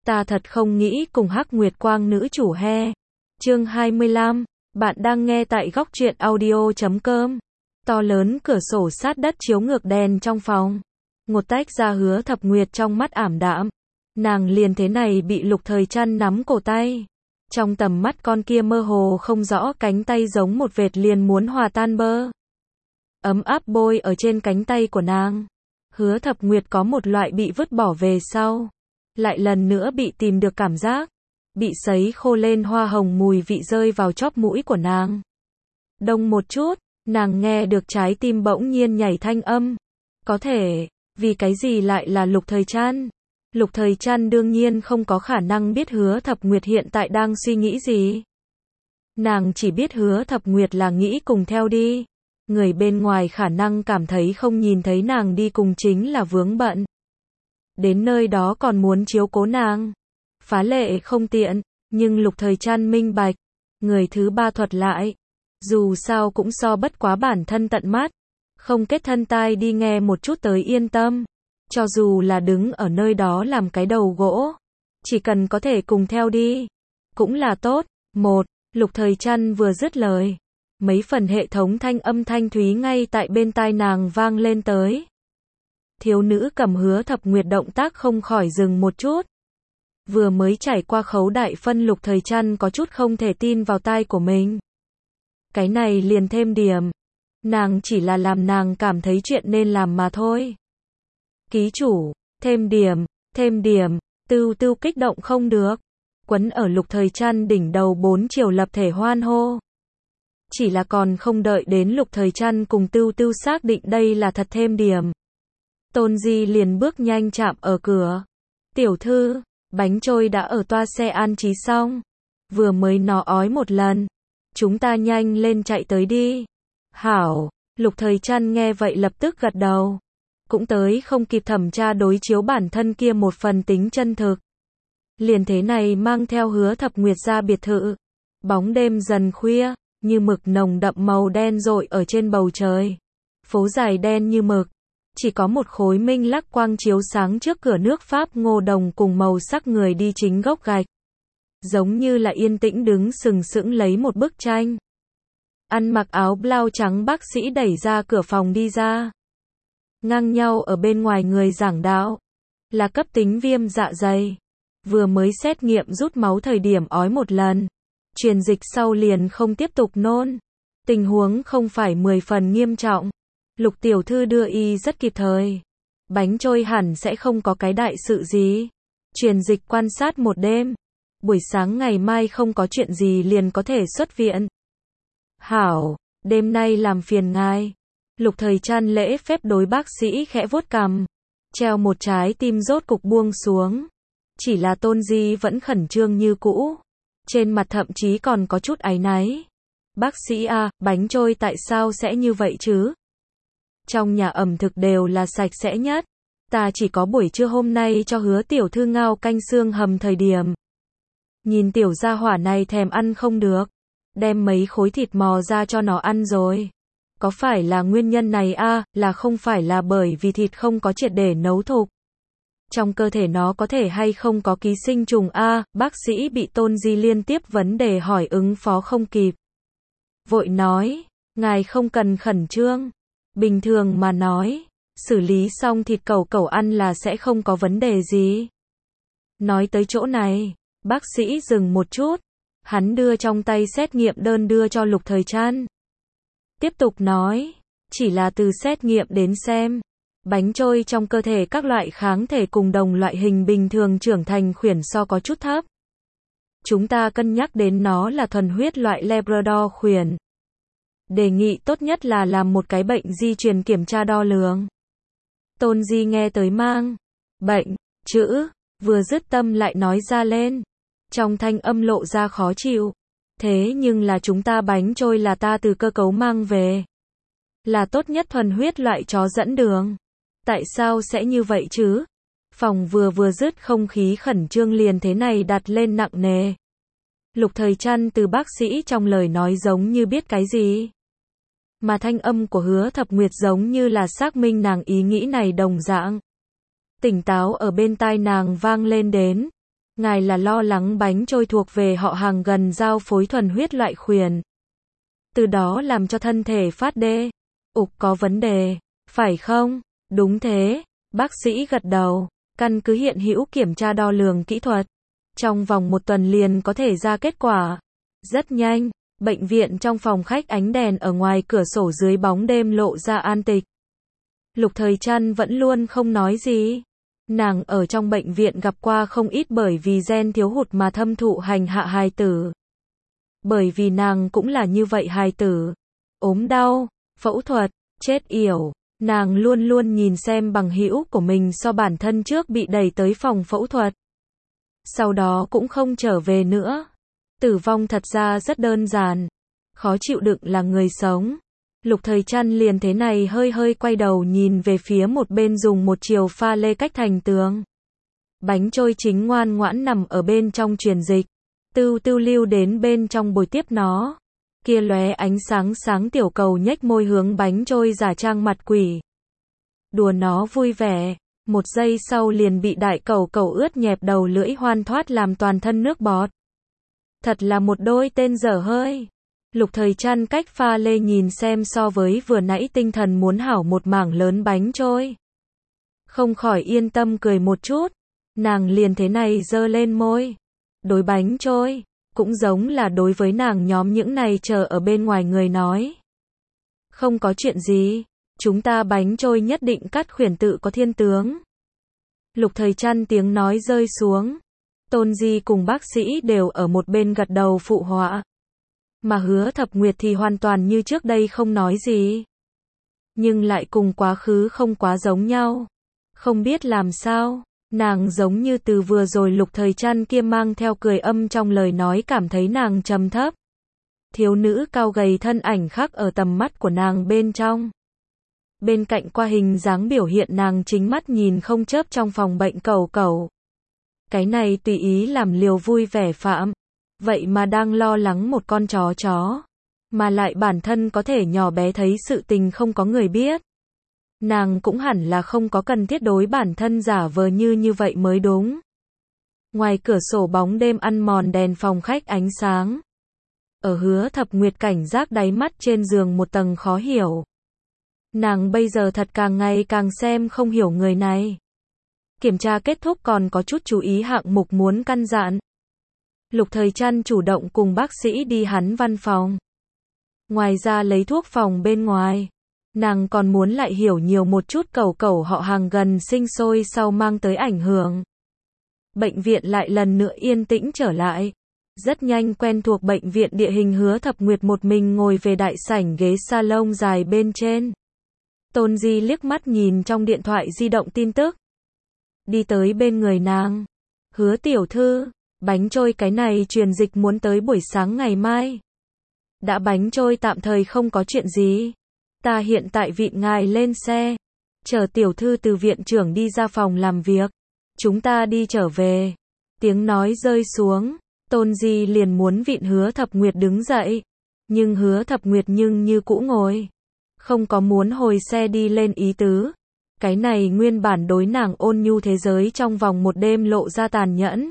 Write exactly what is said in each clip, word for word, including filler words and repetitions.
Ta thật không nghĩ cùng Hắc Nguyệt Quang nữ chủ he. Chương hai mươi lăm, bạn đang nghe tại góc truyện audio chấm com. To lớn cửa sổ sát đất chiếu ngược đèn trong phòng. Một tách ra Hứa Thập Nguyệt trong mắt ảm đạm. Nàng liền thế này bị Lục Thời Trăn nắm cổ tay. Trong tầm mắt con kia mơ hồ không rõ cánh tay giống một vệt liền muốn hòa tan bơ. Ấm áp bôi ở trên cánh tay của nàng. Hứa Thập Nguyệt có một loại bị vứt bỏ về sau. Lại lần nữa bị tìm được cảm giác. Bị sấy khô lên hoa hồng mùi vị rơi vào chóp mũi của nàng. Đông một chút, nàng nghe được trái tim bỗng nhiên nhảy thanh âm. Có thể, vì cái gì lại là Lục Thời Trăn? Lục Thời Trăn đương nhiên không có khả năng biết Hứa Thập Nguyệt hiện tại đang suy nghĩ gì. Nàng chỉ biết Hứa Thập Nguyệt là nghĩ cùng theo đi. Người bên ngoài khả năng cảm thấy không nhìn thấy nàng đi cùng chính là vướng bận. Đến nơi đó còn muốn chiếu cố nàng. Phá lệ không tiện, nhưng Lục Thời Trăn minh bạch. Người thứ ba thuật lại. Dù sao cũng so bất quá bản thân tận mắt. Không kết thân tai đi nghe một chút tới yên tâm. Cho dù là đứng ở nơi đó làm cái đầu gỗ. Chỉ cần có thể cùng theo đi. Cũng là tốt. Một, Lục Thời Trăn vừa dứt lời. Mấy phần hệ thống thanh âm thanh thúy ngay tại bên tai nàng vang lên tới. Thiếu nữ cầm Hứa Thập Nguyệt động tác không khỏi dừng một chút. Vừa mới trải qua khấu đại phân Lục Thời Trăn có chút không thể tin vào tai của mình. Cái này liền thêm điểm. Nàng chỉ là làm nàng cảm thấy chuyện nên làm mà thôi. Ký chủ, thêm điểm, thêm điểm, tưu tưu kích động không được. Quấn ở Lục Thời Trăn đỉnh đầu bốn chiều lập thể hoan hô. Chỉ là còn không đợi đến Lục Thời Trăn cùng tưu tưu xác định đây là thật thêm điểm. Tôn Di liền bước nhanh chạm ở cửa. Tiểu thư, bánh trôi đã ở toa xe an trí xong. Vừa mới nó ói một lần. Chúng ta nhanh lên chạy tới đi. Hảo, Lục Thời Trăn nghe vậy lập tức gật đầu. Cũng tới không kịp thẩm tra đối chiếu bản thân kia một phần tính chân thực. Liền thế này mang theo Hứa Thập Nguyệt ra biệt thự. Bóng đêm dần khuya, như mực nồng đậm màu đen rội ở trên bầu trời. Phố dài đen như mực. Chỉ có một khối minh lắc quang chiếu sáng trước cửa nước Pháp Ngô Đồng cùng màu sắc người đi chính gốc gạch. Giống như là yên tĩnh đứng sừng sững lấy một bức tranh. Ăn mặc áo blau trắng bác sĩ đẩy ra cửa phòng đi ra. Ngang nhau ở bên ngoài người giảng đạo. Là cấp tính viêm dạ dày. Vừa mới xét nghiệm rút máu thời điểm ói một lần. Truyền dịch sau liền không tiếp tục nôn. Tình huống không phải mười phần nghiêm trọng. Lục tiểu thư đưa y rất kịp thời. Bánh trôi hẳn sẽ không có cái đại sự gì. Truyền dịch quan sát một đêm. Buổi sáng ngày mai không có chuyện gì liền có thể xuất viện. Hảo, đêm nay làm phiền ngài. Lục Thời Trăn lễ phép đối bác sĩ khẽ vuốt cằm. Treo một trái tim rốt cục buông xuống. Chỉ là Tôn Di vẫn khẩn trương như cũ. Trên mặt thậm chí còn có chút áy náy. Bác sĩ à, bánh trôi tại sao sẽ như vậy chứ? Trong nhà ẩm thực đều là sạch sẽ nhất. Ta chỉ có buổi trưa hôm nay cho Hứa tiểu thư ngao canh xương hầm thời điểm. Nhìn tiểu gia hỏa này thèm ăn không được. Đem mấy khối thịt mò ra cho nó ăn rồi. Có phải là nguyên nhân này à, là không phải là bởi vì thịt không có triệt để nấu thục. Trong cơ thể nó có thể hay không có ký sinh trùng a à, bác sĩ bị Tôn Di liên tiếp vấn đề hỏi ứng phó không kịp. Vội nói, ngài không cần khẩn trương. Bình thường mà nói, xử lý xong thịt cẩu cẩu ăn là sẽ không có vấn đề gì. Nói tới chỗ này, bác sĩ dừng một chút. Hắn đưa trong tay xét nghiệm đơn đưa cho Lục Thời Trăn. Tiếp tục nói, chỉ là từ xét nghiệm đến xem. Bánh trôi trong cơ thể các loại kháng thể cùng đồng loại hình bình thường trưởng thành khuyển so có chút thấp. Chúng ta cân nhắc đến nó là thuần huyết loại Labrador khuyển. Đề nghị tốt nhất là làm một cái bệnh di truyền kiểm tra đo lường. Tôn Di nghe tới mang bệnh chữ, vừa dứt tâm lại nói ra lên. Trong thanh âm lộ ra khó chịu. Thế nhưng là chúng ta bánh trôi là ta từ cơ cấu mang về. Là tốt nhất thuần huyết loại chó dẫn đường. Tại sao sẽ như vậy chứ? Phòng vừa vừa dứt không khí khẩn trương liền thế này đặt lên nặng nề. Lục Thời Trăn từ bác sĩ trong lời nói giống như biết cái gì. Mà thanh âm của Hứa Thập Nguyệt giống như là xác minh nàng ý nghĩ này đồng dạng. Tỉnh táo ở bên tai nàng vang lên đến. ngài là lo lắng bánh trôi thuộc về họ hàng gần giao phối thuần huyết loại khuyển. Từ đó làm cho thân thể phát đê. Ục có vấn đề, phải không? Đúng thế, bác sĩ gật đầu, căn cứ hiện hữu kiểm tra đo lường kỹ thuật. Trong vòng một tuần liền có thể ra kết quả. Rất nhanh, bệnh viện trong phòng khách ánh đèn ở ngoài cửa sổ dưới bóng đêm lộ ra an tịch. Lục Thời Trăn vẫn luôn không nói gì. Nàng ở trong bệnh viện gặp qua không ít bởi vì gen thiếu hụt mà thâm thụ hành hạ hài tử. Bởi vì nàng cũng là như vậy hài tử. Ốm đau, phẫu thuật, chết yểu. Nàng luôn luôn nhìn xem bằng hữu của mình so bản thân trước bị đẩy tới phòng phẫu thuật. Sau đó cũng không trở về nữa. Tử vong thật ra rất đơn giản. Khó chịu đựng là người sống. Lục Thời Trăn liền thế này hơi hơi quay đầu nhìn về phía một bên dùng một chiều pha lê cách thành tường. Bánh trôi chính ngoan ngoãn nằm ở bên trong truyền dịch. Tưu Tưu lưu đến bên trong bồi tiếp nó. Kia lóe ánh sáng sáng tiểu cầu nhếch môi hướng bánh trôi giả trang mặt quỷ. Đùa nó vui vẻ. Một giây sau liền bị đại cầu cầu ướt nhẹp đầu lưỡi hoan thoát làm toàn thân nước bọt. Thật là một đôi tên dở hơi. Lục Thời Trăn cách pha lê nhìn xem so với vừa nãy tinh thần muốn hảo một mảng lớn bánh trôi. Không khỏi yên tâm cười một chút. Nàng liền thế này giơ lên môi. Đối bánh trôi, cũng giống là đối với nàng nhóm những này chờ ở bên ngoài người nói. Không có chuyện gì, chúng ta bánh trôi nhất định cắt khuyển tự có thiên tướng. Lục Thời Trăn tiếng nói rơi xuống. Tôn Di cùng bác sĩ đều ở một bên gật đầu phụ họa. Mà Hứa Thập Nguyệt thì hoàn toàn như trước đây không nói gì. Nhưng lại cùng quá khứ không quá giống nhau. Không biết làm sao, nàng giống như từ vừa rồi Lục Thời Trăn kia mang theo cười âm trong lời nói cảm thấy nàng trầm thấp. Thiếu nữ cao gầy thân ảnh khắc ở tầm mắt của nàng bên trong. Bên cạnh qua hình dáng biểu hiện nàng chính mắt nhìn không chớp trong phòng bệnh cầu cầu. Cái này tùy ý làm liều vui vẻ phạm. Vậy mà đang lo lắng một con chó chó. Mà lại bản thân có thể nhỏ bé thấy sự tình không có người biết. Nàng cũng hẳn là không có cần thiết đối bản thân giả vờ như như vậy mới đúng. Ngoài cửa sổ bóng đêm ăn mòn đèn phòng khách ánh sáng. Ở Hứa Thập Nguyệt cảnh giác đáy mắt trên giường một tầng khó hiểu. Nàng bây giờ thật càng ngày càng xem không hiểu người này. Kiểm tra kết thúc còn có chút chú ý hạng mục muốn căn dặn. Lục Thời Trăn chủ động cùng bác sĩ đi hắn văn phòng. Ngoài ra lấy thuốc phòng bên ngoài, nàng còn muốn lại hiểu nhiều một chút cầu cầu họ hàng gần sinh sôi sau mang tới ảnh hưởng. Bệnh viện lại lần nữa yên tĩnh trở lại. Rất nhanh quen thuộc bệnh viện địa hình Hứa Thập Nguyệt một mình ngồi về đại sảnh ghế salon dài bên trên. Tôn Di liếc mắt nhìn trong điện thoại di động tin tức. Đi tới bên người nàng. Hứa tiểu thư, bánh trôi cái này truyền dịch muốn tới buổi sáng ngày mai. Đã bánh trôi tạm thời không có chuyện gì. Ta hiện tại vịn ngài lên xe. Chờ tiểu thư từ viện trưởng đi ra phòng làm việc. Chúng ta đi trở về. Tiếng nói rơi xuống. Tôn Di liền muốn vịn Hứa Thập Nguyệt đứng dậy. Nhưng Hứa Thập Nguyệt nhưng như cũ ngồi. Không có muốn hồi xe đi lên ý tứ. Cái này nguyên bản đối nàng ôn nhu thế giới trong vòng một đêm lộ ra tàn nhẫn.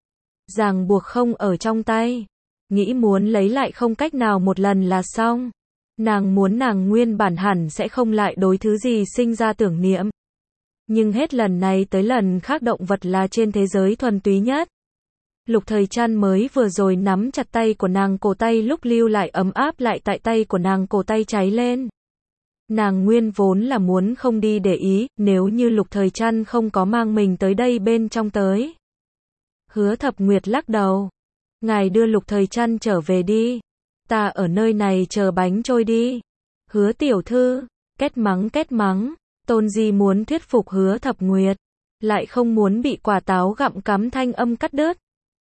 Ràng buộc không ở trong tay. Nghĩ muốn lấy lại không cách nào một lần là xong. Nàng muốn nàng nguyên bản hẳn sẽ không lại đối thứ gì sinh ra tưởng niệm. Nhưng hết lần này tới lần khác động vật là trên thế giới thuần túy nhất. Lục Thời Trăn mới vừa rồi nắm chặt tay của nàng cổ tay lúc lưu lại ấm áp lại tại tay của nàng cổ tay cháy lên. Nàng nguyên vốn là muốn không đi để ý, nếu như Lục Thời Trăn không có mang mình tới đây bên trong tới. Hứa Thập Nguyệt lắc đầu. Ngài đưa Lục Thời Trăn trở về đi. Ta ở nơi này chờ bánh trôi đi. Hứa tiểu thư, két mắng két mắng. Tôn Di muốn thuyết phục Hứa Thập Nguyệt. Lại không muốn bị quả táo gặm cắm thanh âm cắt đứt.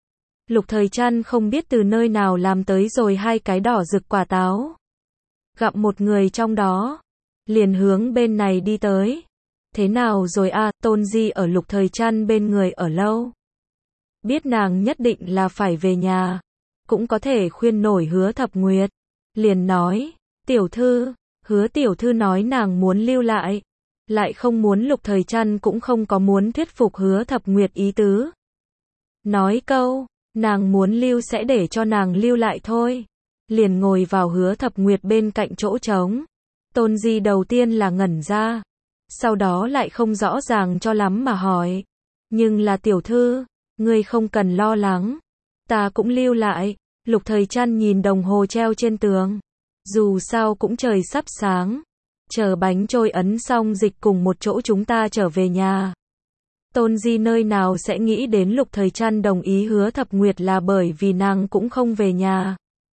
Lục Thời Trăn không biết từ nơi nào làm tới rồi hai cái đỏ rực quả táo. Gặm một người trong đó. Liền hướng bên này đi tới. Thế nào rồi à, Tôn Di ở Lục Thời Trăn bên người ở lâu. Biết nàng nhất định là phải về nhà. Cũng có thể khuyên nổi Hứa Thập Nguyệt. Liền nói, tiểu thư, Hứa tiểu thư nói nàng muốn lưu lại. Lại không muốn Lục Thời Trăn cũng không có muốn thuyết phục Hứa Thập Nguyệt ý tứ. Nói câu, nàng muốn lưu sẽ để cho nàng lưu lại thôi. Liền ngồi vào Hứa Thập Nguyệt bên cạnh chỗ trống. Tôn Di đầu tiên là ngẩn ra. Sau đó lại không rõ ràng cho lắm mà hỏi. Nhưng là tiểu thư, ngươi không cần lo lắng. Ta cũng lưu lại. Lục Thời Trăn nhìn đồng hồ treo trên tường. Dù sao cũng trời sắp sáng. Chờ bánh trôi ấn xong dịch cùng một chỗ chúng ta trở về nhà. Tôn Di nơi nào sẽ nghĩ đến Lục Thời Trăn đồng ý Hứa Thập Nguyệt là bởi vì nàng cũng không về nhà.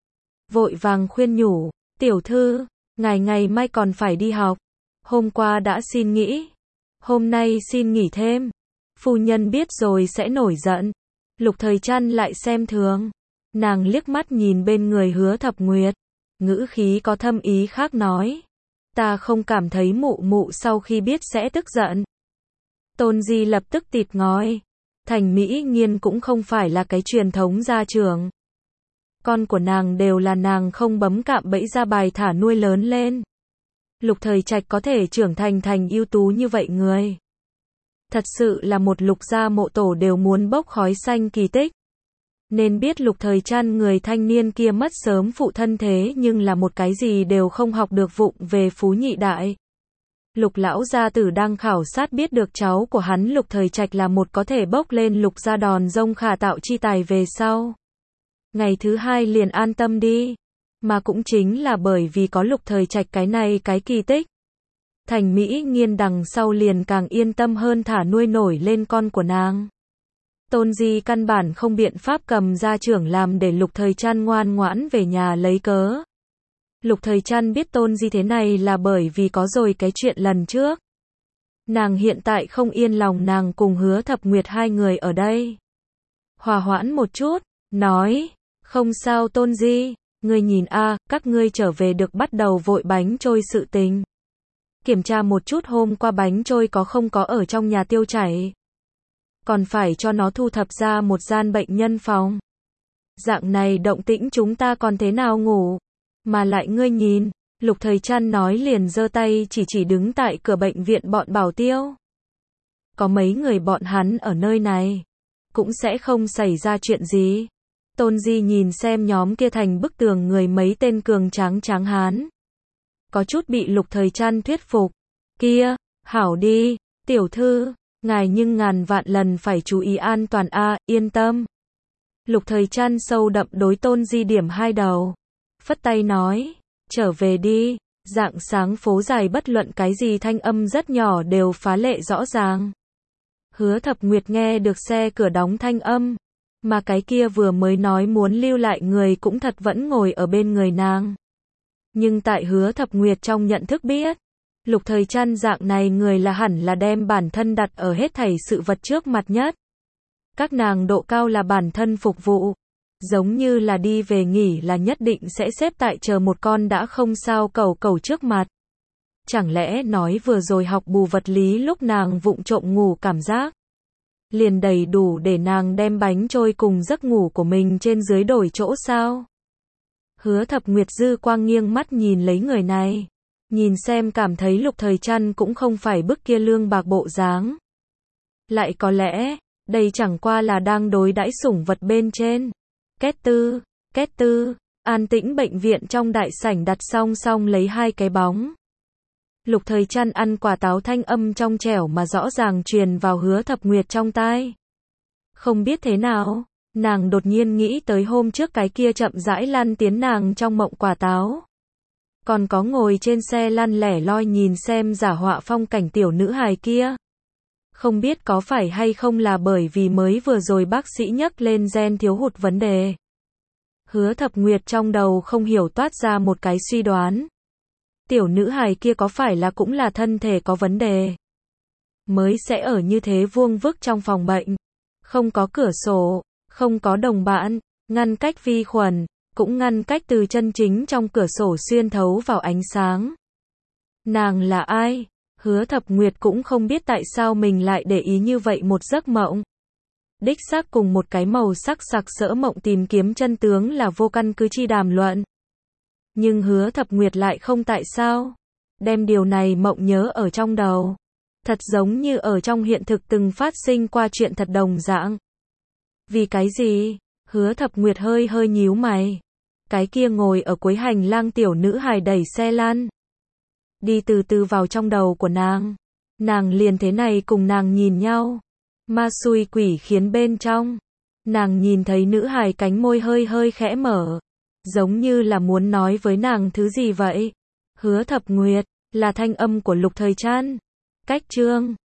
Vội vàng khuyên nhủ, tiểu thư, ngài ngày mai còn phải đi học. Hôm qua đã xin nghỉ. Hôm nay xin nghỉ thêm. Phu nhân biết rồi sẽ nổi giận. Lục Thời Trăn lại xem thường. Nàng liếc mắt nhìn bên người Hứa Thập Nguyệt. Ngữ khí có thâm ý khác nói. Ta không cảm thấy mụ mụ sau khi biết sẽ tức giận. Tôn Di lập tức tịt ngói. Thành Mỹ Nghiên cũng không phải là cái truyền thống gia trưởng. Con của nàng đều là nàng không bấm cạm bẫy ra bài thả nuôi lớn lên. Lục Thời Trạch có thể trưởng thành thành ưu tú như vậy người. Thật sự là một Lục gia mộ tổ đều muốn bốc khói xanh kỳ tích. Nên biết Lục Thời Trăn người thanh niên kia mất sớm phụ thân thế nhưng là một cái gì đều không học được vụng về phú nhị đại. Lục lão gia tử đang khảo sát biết được cháu của hắn Lục Thời Trạch là một có thể bốc lên Lục gia đòn rông khả tạo chi tài về sau. Ngày thứ hai liền an tâm đi. Mà cũng chính là bởi vì có Lục Thời Trạch cái này cái kỳ tích. Thành Mỹ Nghiên đằng sau liền càng yên tâm hơn thả nuôi nổi lên con của nàng. Tôn Di căn bản không biện pháp cầm gia trưởng làm để Lục Thời Trăn ngoan ngoãn về nhà lấy cớ. Lục Thời Trăn biết Tôn Di thế này là bởi vì có rồi cái chuyện lần trước. Nàng hiện tại không yên lòng nàng cùng Hứa Thập Nguyệt hai người ở đây. Hòa hoãn một chút, nói, không sao Tôn Di, ngươi nhìn a, các ngươi trở về được bắt đầu vội bánh trôi sự tình. Kiểm tra một chút hôm qua bánh trôi có không có ở trong nhà tiêu chảy. Còn phải cho nó thu thập ra một gian bệnh nhân phòng. Dạng này động tĩnh chúng ta còn thế nào ngủ. Mà lại ngươi nhìn, Lục Thời Trăn nói liền giơ tay chỉ chỉ đứng tại cửa bệnh viện bọn bảo tiêu. Có mấy người bọn hắn ở nơi này. Cũng sẽ không xảy ra chuyện gì. Tôn Di nhìn xem nhóm kia thành bức tường người mấy tên cường tráng tráng hán. Có chút bị Lục Thời Trăn thuyết phục. Kia, hảo đi, tiểu thư, ngài nhưng ngàn vạn lần phải chú ý an toàn a, yên tâm. Lục Thời Trăn sâu đậm đối Tôn Di điểm hai đầu. Phất tay nói, trở về đi, dạng sáng phố dài bất luận cái gì thanh âm rất nhỏ đều phá lệ rõ ràng. Hứa Thập Nguyệt nghe được xe cửa đóng thanh âm, mà cái kia vừa mới nói muốn lưu lại người cũng thật vẫn ngồi ở bên người nàng. Nhưng tại Hứa Thập Nguyệt trong nhận thức biết, Lục Thời Trăn dạng này người là hẳn là đem bản thân đặt ở hết thảy sự vật trước mặt nhất. Các nàng độ cao là bản thân phục vụ. Giống như là đi về nghỉ là nhất định sẽ xếp tại chờ một con đã không sao cầu cầu trước mặt. Chẳng lẽ nói vừa rồi học bù vật lý lúc nàng vụng trộm ngủ cảm giác liền đầy đủ để nàng đem bánh trôi cùng giấc ngủ của mình trên dưới đổi chỗ sao? Hứa Thập Nguyệt dư quang nghiêng mắt nhìn lấy người này. Nhìn xem cảm thấy Lục Thời Trăn cũng không phải bức kia lương bạc bộ dáng. Lại có lẽ, đây chẳng qua là đang đối đãi sủng vật bên trên. Két tư, két tư, an tĩnh bệnh viện trong đại sảnh đặt song song lấy hai cái bóng. Lục Thời Trăn ăn quả táo thanh âm trong trẻo mà rõ ràng truyền vào Hứa Thập Nguyệt trong tai. Không biết thế nào, nàng đột nhiên nghĩ tới hôm trước cái kia chậm rãi lăn tiến nàng trong mộng quả táo. Còn có ngồi trên xe lăn lẻ loi nhìn xem giả họa phong cảnh tiểu nữ hài kia. Không biết có phải hay không là bởi vì mới vừa rồi bác sĩ nhắc lên gen thiếu hụt vấn đề. Hứa Thập Nguyệt trong đầu không hiểu toát ra một cái suy đoán. Tiểu nữ hài kia có phải là cũng là thân thể có vấn đề. Mới sẽ ở như thế vuông vức trong phòng bệnh. Không có cửa sổ, không có đồng bạn, ngăn cách vi khuẩn, cũng ngăn cách từ chân chính trong cửa sổ xuyên thấu vào ánh sáng. Nàng là ai? Hứa Thập Nguyệt cũng không biết tại sao mình lại để ý như vậy một giấc mộng. Đích xác cùng một cái màu sắc sặc sỡ mộng tìm kiếm chân tướng là vô căn cứ chi đàm luận. Nhưng Hứa Thập Nguyệt lại không tại sao. Đem điều này mộng nhớ ở trong đầu. Thật giống như ở trong hiện thực từng phát sinh qua chuyện thật đồng dạng. Vì cái gì? Hứa Thập Nguyệt hơi hơi nhíu mày. Cái kia ngồi ở cuối hành lang tiểu nữ hài đẩy xe lăn. Đi từ từ vào trong đầu của nàng. Nàng liền thế này cùng nàng nhìn nhau. Ma xui quỷ khiến bên trong. Nàng nhìn thấy nữ hài cánh môi hơi hơi khẽ mở. Giống như là muốn nói với nàng thứ gì vậy. Hứa Thập Nguyệt, là thanh âm của Lục Thời Trăn. Cách chương